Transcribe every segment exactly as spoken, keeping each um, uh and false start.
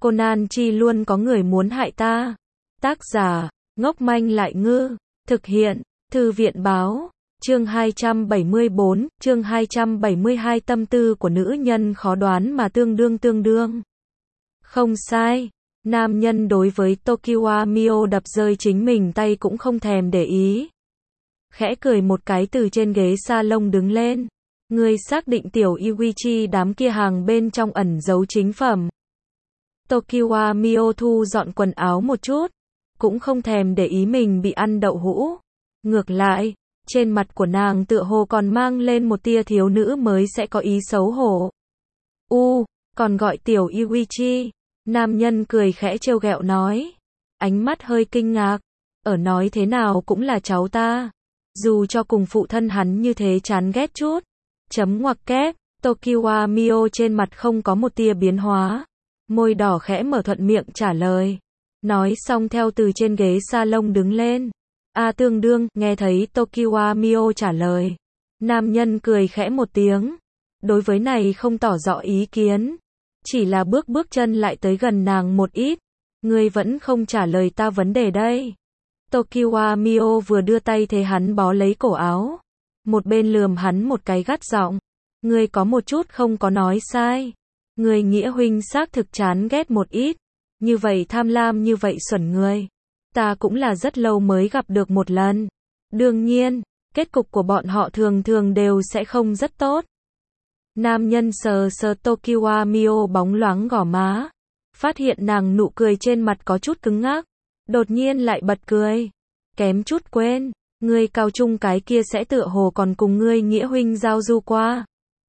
Conan chi luôn có người muốn hại ta. Tác giả, ngốc manh lại ngư. Thực hiện, Thư viện báo. Chương hai trăm bảy mươi bốn, chương hai trăm bảy mươi hai tâm tư của nữ nhân khó đoán mà tương đương tương đương. Không sai, nam nhân đối với Tokiwa Mio đập rơi chính mình tay cũng không thèm để ý. Khẽ cười một cái từ trên ghế salon đứng lên. Ngươi xác định tiểu Iwichi đám kia hàng bên trong ẩn giấu chính phẩm. Tokiwa Mio thu dọn quần áo một chút, cũng không thèm để ý mình bị ăn đậu hũ. Ngược lại, trên mặt của nàng tựa hồ còn mang lên một tia thiếu nữ mới sẽ có ý xấu hổ. U, còn gọi tiểu Iwichi. Nam nhân cười khẽ trêu ghẹo nói. Ánh mắt hơi kinh ngạc. Ở nói thế nào cũng là cháu ta. Dù cho cùng phụ thân hắn như thế chán ghét chút. Chấm ngoặc kép, Tokiwa Mio trên mặt không có một tia biến hóa. Môi đỏ khẽ mở thuận miệng trả lời. Nói xong theo từ trên ghế salon đứng lên. A tương đương, nghe thấy Tokiwa Mio trả lời. Nam nhân cười khẽ một tiếng. Đối với này không tỏ rõ ý kiến. Chỉ là bước bước chân lại tới gần nàng một ít. Ngươi vẫn không trả lời ta vấn đề đây. Tokiwa Mio vừa đưa tay thế hắn bó lấy cổ áo. Một bên lườm hắn một cái gắt giọng. Ngươi có một chút không có nói sai. Ngươi nghĩa huynh xác thực chán ghét một ít. Như vậy tham lam như vậy xuẩn người. Ta cũng là rất lâu mới gặp được một lần. Đương nhiên, kết cục của bọn họ thường thường đều sẽ không rất tốt. Nam nhân sờ sờ Tokiwa Mio bóng loáng gò má. Phát hiện nàng nụ cười trên mặt có chút cứng ngắc. Đột nhiên lại bật cười. Kém chút quên. Ngươi cao trung cái kia sẽ tựa hồ còn cùng ngươi nghĩa huynh giao du qua.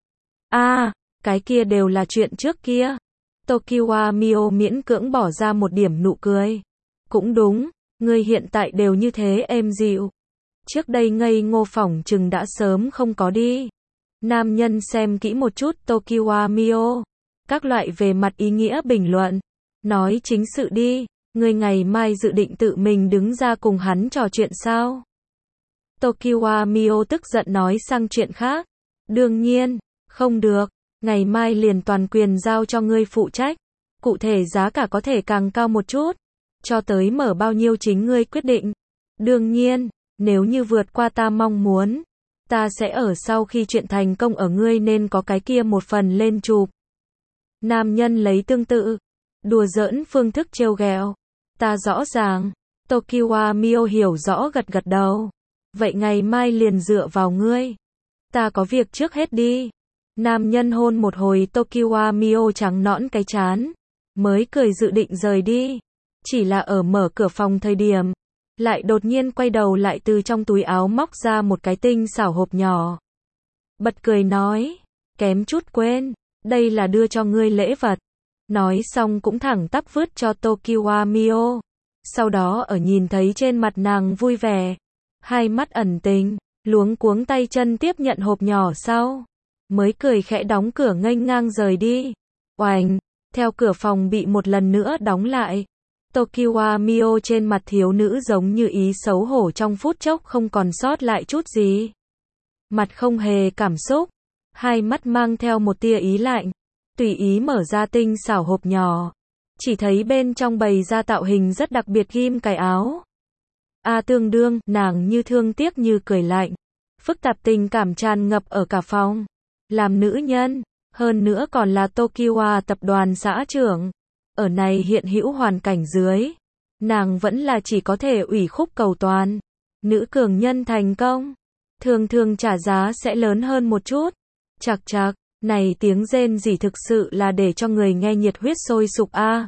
À, cái kia đều là chuyện trước kia. Tokiwa Mio miễn cưỡng bỏ ra một điểm nụ cười. Cũng đúng, ngươi hiện tại đều như thế êm dịu. Trước đây ngây ngô phỏng chừng đã sớm không có đi. Nam nhân xem kỹ một chút Tokiwa Mio. Các loại về mặt ý nghĩa bình luận. Nói chính sự đi, ngươi ngày mai dự định tự mình đứng ra cùng hắn trò chuyện sao? Tokiwa Mio tức giận nói sang chuyện khác. Đương nhiên, không được, ngày mai liền toàn quyền giao cho ngươi phụ trách. Cụ thể giá cả có thể càng cao một chút. Cho tới mở bao nhiêu chính ngươi quyết định. Đương nhiên, nếu như vượt qua ta mong muốn, ta sẽ ở sau khi chuyện thành công ở ngươi nên có cái kia một phần lên chụp. Nam nhân lấy tương tự, đùa giỡn phương thức trêu ghẹo. Ta rõ ràng. Tokiwa Mio hiểu rõ gật gật đầu. Vậy ngày mai liền dựa vào ngươi. Ta có việc trước hết đi. Nam nhân hôn một hồi Tokiwa Mio trắng nõn cái trán. Mới cười dự định rời đi. Chỉ là ở mở cửa phòng thời điểm. Lại đột nhiên quay đầu lại từ trong túi áo móc ra một cái tinh xảo hộp nhỏ. Bật cười nói. Kém chút quên. Đây là đưa cho ngươi lễ vật. Nói xong cũng thẳng tắp vứt cho Tokiwa Mio. Sau đó ở nhìn thấy trên mặt nàng vui vẻ. Hai mắt ẩn tình. Luống cuống tay chân tiếp nhận hộp nhỏ sau. Mới cười khẽ đóng cửa nghênh ngang rời đi. Oành. Theo cửa phòng bị một lần nữa đóng lại. Tokiwa Mio trên mặt thiếu nữ giống như ý xấu hổ trong phút chốc không còn sót lại chút gì. Mặt không hề cảm xúc. Hai mắt mang theo một tia ý lạnh. Tùy ý mở ra tinh xảo hộp nhỏ. Chỉ thấy bên trong bày ra tạo hình rất đặc biệt ghim cài áo. A tương đương, nàng như thương tiếc như cười lạnh. Phức tạp tình cảm tràn ngập ở cả phòng. Làm nữ nhân, hơn nữa còn là Tokiwa tập đoàn xã trưởng. Ở này hiện hữu hoàn cảnh dưới. Nàng vẫn là chỉ có thể ủy khúc cầu toàn. Nữ cường nhân thành công. Thường thường trả giá sẽ lớn hơn một chút. Chạc chạc, này tiếng rên rỉ thực sự là để cho người nghe nhiệt huyết sôi sục a.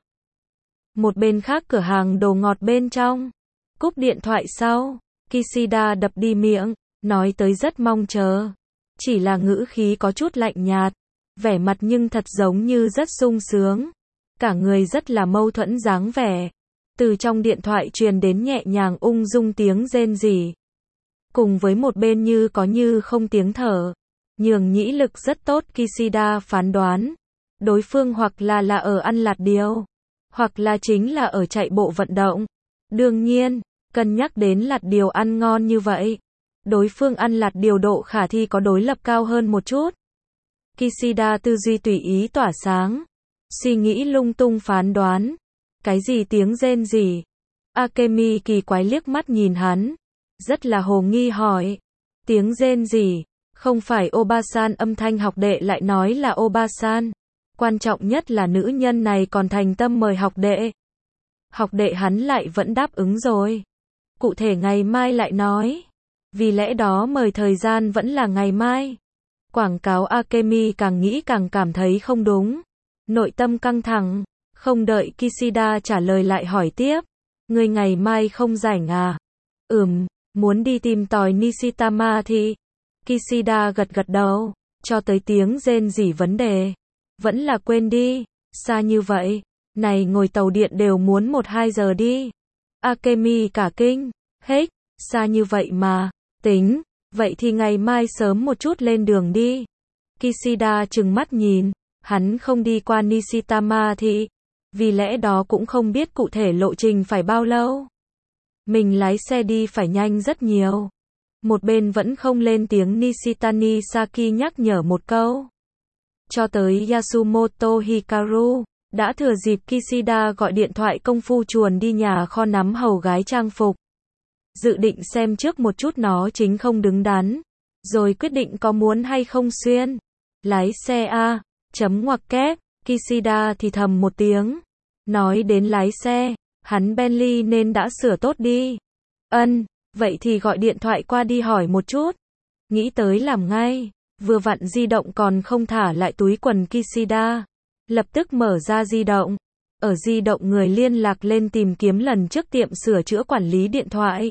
Một bên khác cửa hàng đồ ngọt bên trong. Cúp điện thoại sau. Kishida đập đi miệng. Nói tới rất mong chờ. Chỉ là ngữ khí có chút lạnh nhạt. Vẻ mặt nhưng thật giống như rất sung sướng. Cả người rất là mâu thuẫn dáng vẻ. Từ trong điện thoại truyền đến nhẹ nhàng ung dung tiếng rên rỉ. Cùng với một bên như có như không tiếng thở. Nhường nhĩ lực rất tốt. Kishida phán đoán. Đối phương hoặc là là ở ăn lạt điều. Hoặc là chính là ở chạy bộ vận động. Đương nhiên, cân nhắc đến lạt điều ăn ngon như vậy. Đối phương ăn lạt điều độ khả thi có đối lập cao hơn một chút. Kishida tư duy tùy ý tỏa sáng. Suy nghĩ lung tung phán đoán. Cái gì tiếng rên rỉ? Akemi kỳ quái liếc mắt nhìn hắn. Rất là hồ nghi hỏi. Tiếng rên rỉ? Không phải Obasan, âm thanh học đệ lại nói là Obasan. Quan trọng nhất là nữ nhân này còn thành tâm mời học đệ. Học đệ hắn lại vẫn đáp ứng rồi. Cụ thể ngày mai lại nói. Vì lẽ đó mời thời gian vẫn là ngày mai. Quảng cáo Akemi càng nghĩ càng cảm thấy không đúng. Nội tâm căng thẳng. Không đợi Kishida trả lời lại hỏi tiếp. Người ngày mai không rảnh à? Ừm, muốn đi tìm tòi Nishitama thì... Kishida gật gật đầu. Cho tới tiếng rên rỉ vấn đề. Vẫn là quên đi. Xa như vậy. Này ngồi tàu điện đều muốn một hai giờ đi. Akemi cả kinh. Hết, xa như vậy mà. Tính, vậy thì ngày mai sớm một chút lên đường đi. Kishida trừng mắt nhìn. Hắn không đi qua Nishitama thì... Vì lẽ đó cũng không biết cụ thể lộ trình phải bao lâu. Mình lái xe đi phải nhanh rất nhiều. Một bên vẫn không lên tiếng Nishitani Saki nhắc nhở một câu. Cho tới Yasumoto Hikaru, đã thừa dịp Kishida gọi điện thoại công phu chuồn đi nhà kho nắm hầu gái trang phục. Dự định xem trước một chút nó chính không đứng đắn. Rồi quyết định có muốn hay không xuyên. Lái xe a, chấm ngoặc kép, Kishida thì thầm một tiếng. Nói đến lái xe, hắn Bentley nên đã sửa tốt đi. Ân, vậy thì gọi điện thoại qua đi hỏi một chút. Nghĩ tới làm ngay, vừa vặn di động còn không thả lại túi quần Kishida. Lập tức mở ra di động. Ở di động người liên lạc lên tìm kiếm lần trước tiệm sửa chữa quản lý điện thoại.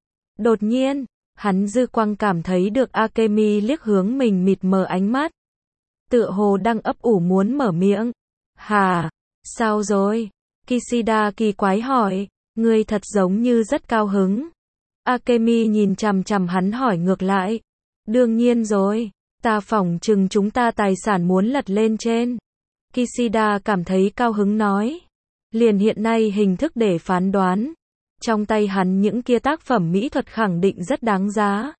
Đột nhiên, hắn dư quang cảm thấy được Akemi liếc hướng mình mịt mờ ánh mắt. Tựa hồ đang ấp ủ muốn mở miệng. Hà, sao rồi? Kishida kỳ quái hỏi, người thật giống như rất cao hứng. Akemi nhìn chằm chằm hắn hỏi ngược lại. Đương nhiên rồi, ta phỏng chừng chúng ta tài sản muốn lật lên trên. Kishida cảm thấy cao hứng nói. Liền hiện nay hình thức để phán đoán. Trong tay hắn những kia tác phẩm mỹ thuật khẳng định rất đáng giá.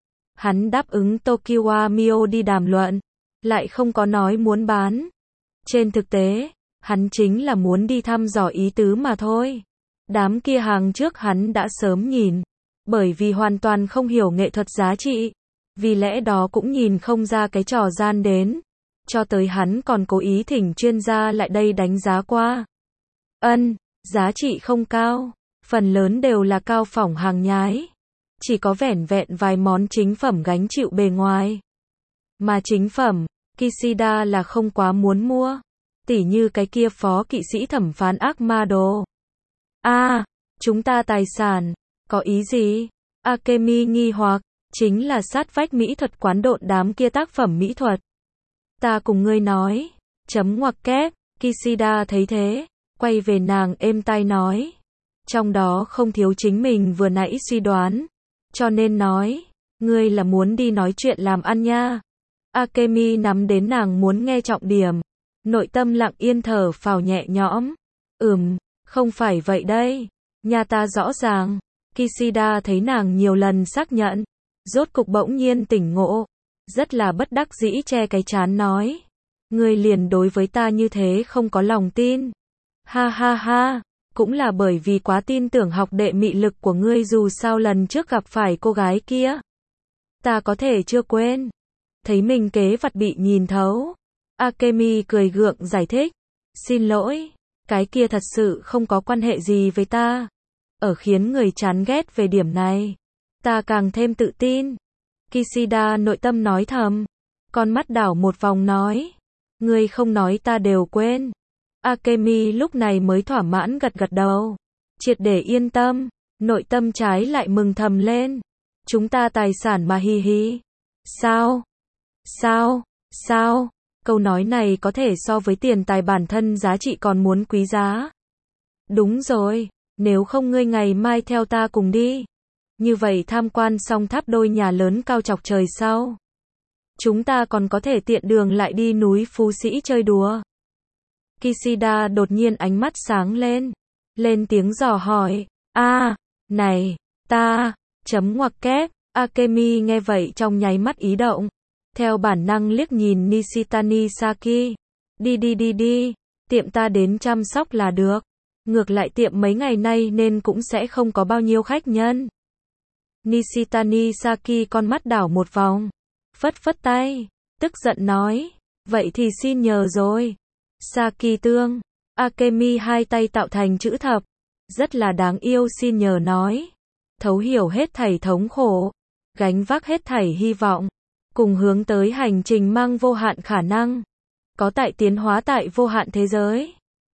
Hắn đáp ứng Tokiwa Mio đi đàm luận, lại không có nói muốn bán. Trên thực tế, hắn chính là muốn đi thăm dò ý tứ mà thôi. Đám kia hàng trước hắn đã sớm nhìn, bởi vì hoàn toàn không hiểu nghệ thuật giá trị. Vì lẽ đó cũng nhìn không ra cái trò gian đến. Cho tới hắn còn cố ý thỉnh chuyên gia lại đây đánh giá qua. Ân, giá trị không cao. Phần lớn đều là cao phỏng hàng nhái. Chỉ có vẻn vẹn vài món chính phẩm gánh chịu bề ngoài. Mà chính phẩm, Kishida là không quá muốn mua. Tỉ như cái kia phó kỵ sĩ thẩm phán ác ma đồ. À, chúng ta tài sản, có ý gì? Akemi nghi hoặc, chính là sát vách mỹ thuật quán độn đám kia tác phẩm mỹ thuật. Ta cùng ngươi nói, chấm ngoặc kép, Kishida thấy thế, quay về nàng êm tai nói. Trong đó không thiếu chính mình vừa nãy suy đoán. Cho nên nói, ngươi là muốn đi nói chuyện làm ăn nha. Akemi nắm đến nàng muốn nghe trọng điểm. Nội tâm lặng yên thở phào nhẹ nhõm. Ừm, không phải vậy đây. Nhà ta rõ ràng. Kishida thấy nàng nhiều lần xác nhận. Rốt cục bỗng nhiên tỉnh ngộ. Rất là bất đắc dĩ che cái trán nói. Ngươi liền đối với ta như thế không có lòng tin. Ha ha ha. Cũng là bởi vì quá tin tưởng học đệ mị lực của ngươi dù sao lần trước gặp phải cô gái kia. Ta có thể chưa quên. Thấy mình kế vật bị nhìn thấu. Akemi cười gượng giải thích. Xin lỗi, cái kia thật sự không có quan hệ gì với ta. Ở khiến người chán ghét về điểm này. Ta càng thêm tự tin. Kishida nội tâm nói thầm. Con mắt đảo một vòng nói. Ngươi không nói ta đều quên. Akemi lúc này mới thỏa mãn gật gật đầu. Triệt để yên tâm. Nội tâm trái lại mừng thầm lên. Chúng ta tài sản mà hi hi. Sao? Sao? Sao? Câu nói này có thể so với tiền tài bản thân giá trị còn muốn quý giá. Đúng rồi. Nếu không ngươi ngày mai theo ta cùng đi. Như vậy tham quan xong tháp đôi nhà lớn cao chọc trời sau. Chúng ta còn có thể tiện đường lại đi núi Phú Sĩ chơi đùa. Kishida đột nhiên ánh mắt sáng lên. Lên tiếng dò hỏi. A, này, ta, chấm ngoặc kép. Akemi nghe vậy trong nháy mắt ý động. Theo bản năng liếc nhìn Nishitani Saki. Đi đi đi đi. tiệm ta đến chăm sóc là được. Ngược lại tiệm mấy ngày nay nên cũng sẽ không có bao nhiêu khách nhân. Nishitani Saki con mắt đảo một vòng, phất phất tay, tức giận nói, vậy thì xin nhờ rồi. Saki tương, Akemi hai tay tạo thành chữ thập, rất là đáng yêu xin nhờ nói, thấu hiểu hết thảy thống khổ, gánh vác hết thảy hy vọng, cùng hướng tới hành trình mang vô hạn khả năng, có tại tiến hóa tại vô hạn thế giới.